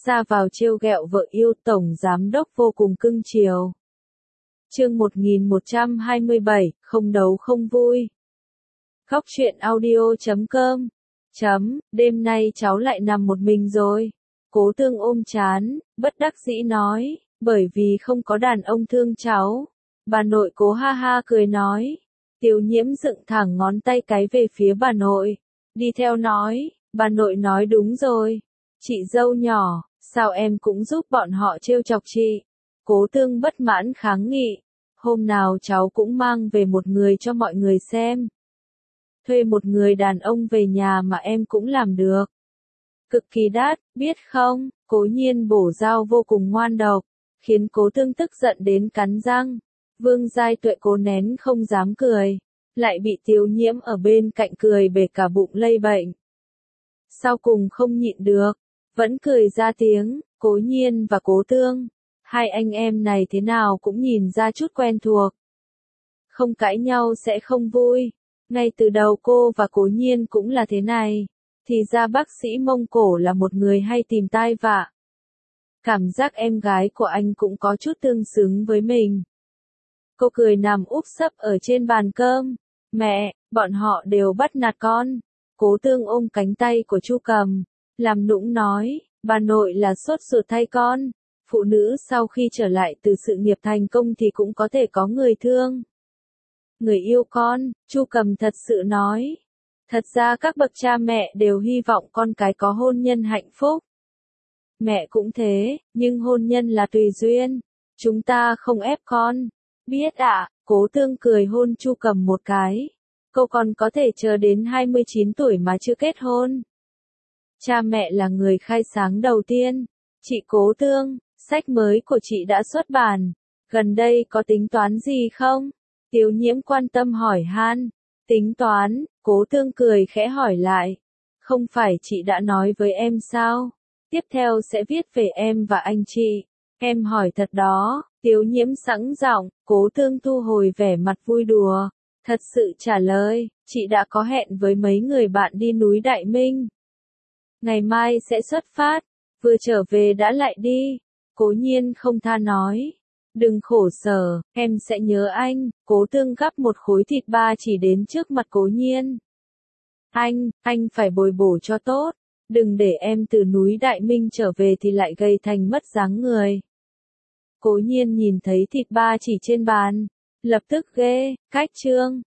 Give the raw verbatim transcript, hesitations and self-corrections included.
ra vào trêu ghẹo vợ yêu, tổng giám đốc vô cùng cưng chiều. Chương một nghìn một trăm hai mươi bảy, không đấu không vui. Góc truyện audio chấm com. Chấm, đêm nay cháu lại nằm một mình rồi. Cố Tương ôm trán, bất đắc dĩ nói, bởi vì không có đàn ông thương cháu. Bà nội Cố ha ha cười nói. Tiêu Nhiễm dựng thẳng ngón tay cái về phía bà nội. Đi theo nói, bà nội nói đúng rồi. Chị dâu nhỏ, sao em cũng giúp bọn họ trêu chọc chị? Cố Tương bất mãn kháng nghị. Hôm nào cháu cũng mang về một người cho mọi người xem. Thuê một người đàn ông về nhà mà em cũng làm được. Cực kỳ đắt, biết không? Cố Nhiên bổ dao vô cùng ngoan độc, khiến Cố Tương tức giận đến cắn răng. Vương Giai Tuệ cố nén không dám cười, lại bị Tiêu Nhiễm ở bên cạnh cười bể cả bụng lây bệnh. Sau cùng không nhịn được, vẫn cười ra tiếng. Cố Nhiên và Cố Tương, hai anh em này thế nào cũng nhìn ra chút quen thuộc. Không cãi nhau sẽ không vui. Ngay từ đầu cô và Cố Nhiên cũng là thế này. Thì ra bác sĩ Mông Cổ là một người hay tìm tai vạ. Cảm giác em gái của anh cũng có chút tương xứng với mình. Cô cười nằm úp sấp ở trên bàn cơm. Mẹ, bọn họ đều bắt nạt con. Cố Tương ôm cánh tay của Chu Cầm, làm nũng nói, bà nội là sốt ruột thay con. Phụ nữ sau khi trở lại từ sự nghiệp thành công thì cũng có thể có người thương. Người yêu con, Chu Cầm thật sự nói. Thật ra các bậc cha mẹ đều hy vọng con cái có hôn nhân hạnh phúc. Mẹ cũng thế, nhưng hôn nhân là tùy duyên. Chúng ta không ép con. Biết ạ, à, Cố Tương cười hôn Chu Cầm một cái. Cô còn có thể chờ đến hai mươi chín tuổi mà chưa kết hôn. Cha mẹ là người khai sáng đầu tiên. Chị Cố Tương, sách mới của chị đã xuất bản. Gần đây có tính toán gì không? Tiêu Nhiễm quan tâm hỏi han. Tính toán, Cố Tương cười khẽ hỏi lại. Không phải chị đã nói với em sao? Tiếp theo sẽ viết về em và anh chị. Em hỏi thật đó. Tiêu Nhiễm sẵn giọng. Cố Tương thu hồi vẻ mặt vui đùa. Thật sự trả lời, chị đã có hẹn với mấy người bạn đi núi Đại Minh. Ngày mai sẽ xuất phát. Vừa trở về đã lại đi. Cố Nhiên không tha nói. Đừng khổ sở, em sẽ nhớ anh. Cố Tương gắp một khối thịt ba chỉ đến trước mặt Cố Nhiên. Anh, anh phải bồi bổ cho tốt. Đừng để em từ núi Đại Minh trở về thì lại gầy thành mất dáng người. Cố Nhiên nhìn thấy thịt ba chỉ trên bàn. Lập tức ghê, cách trương.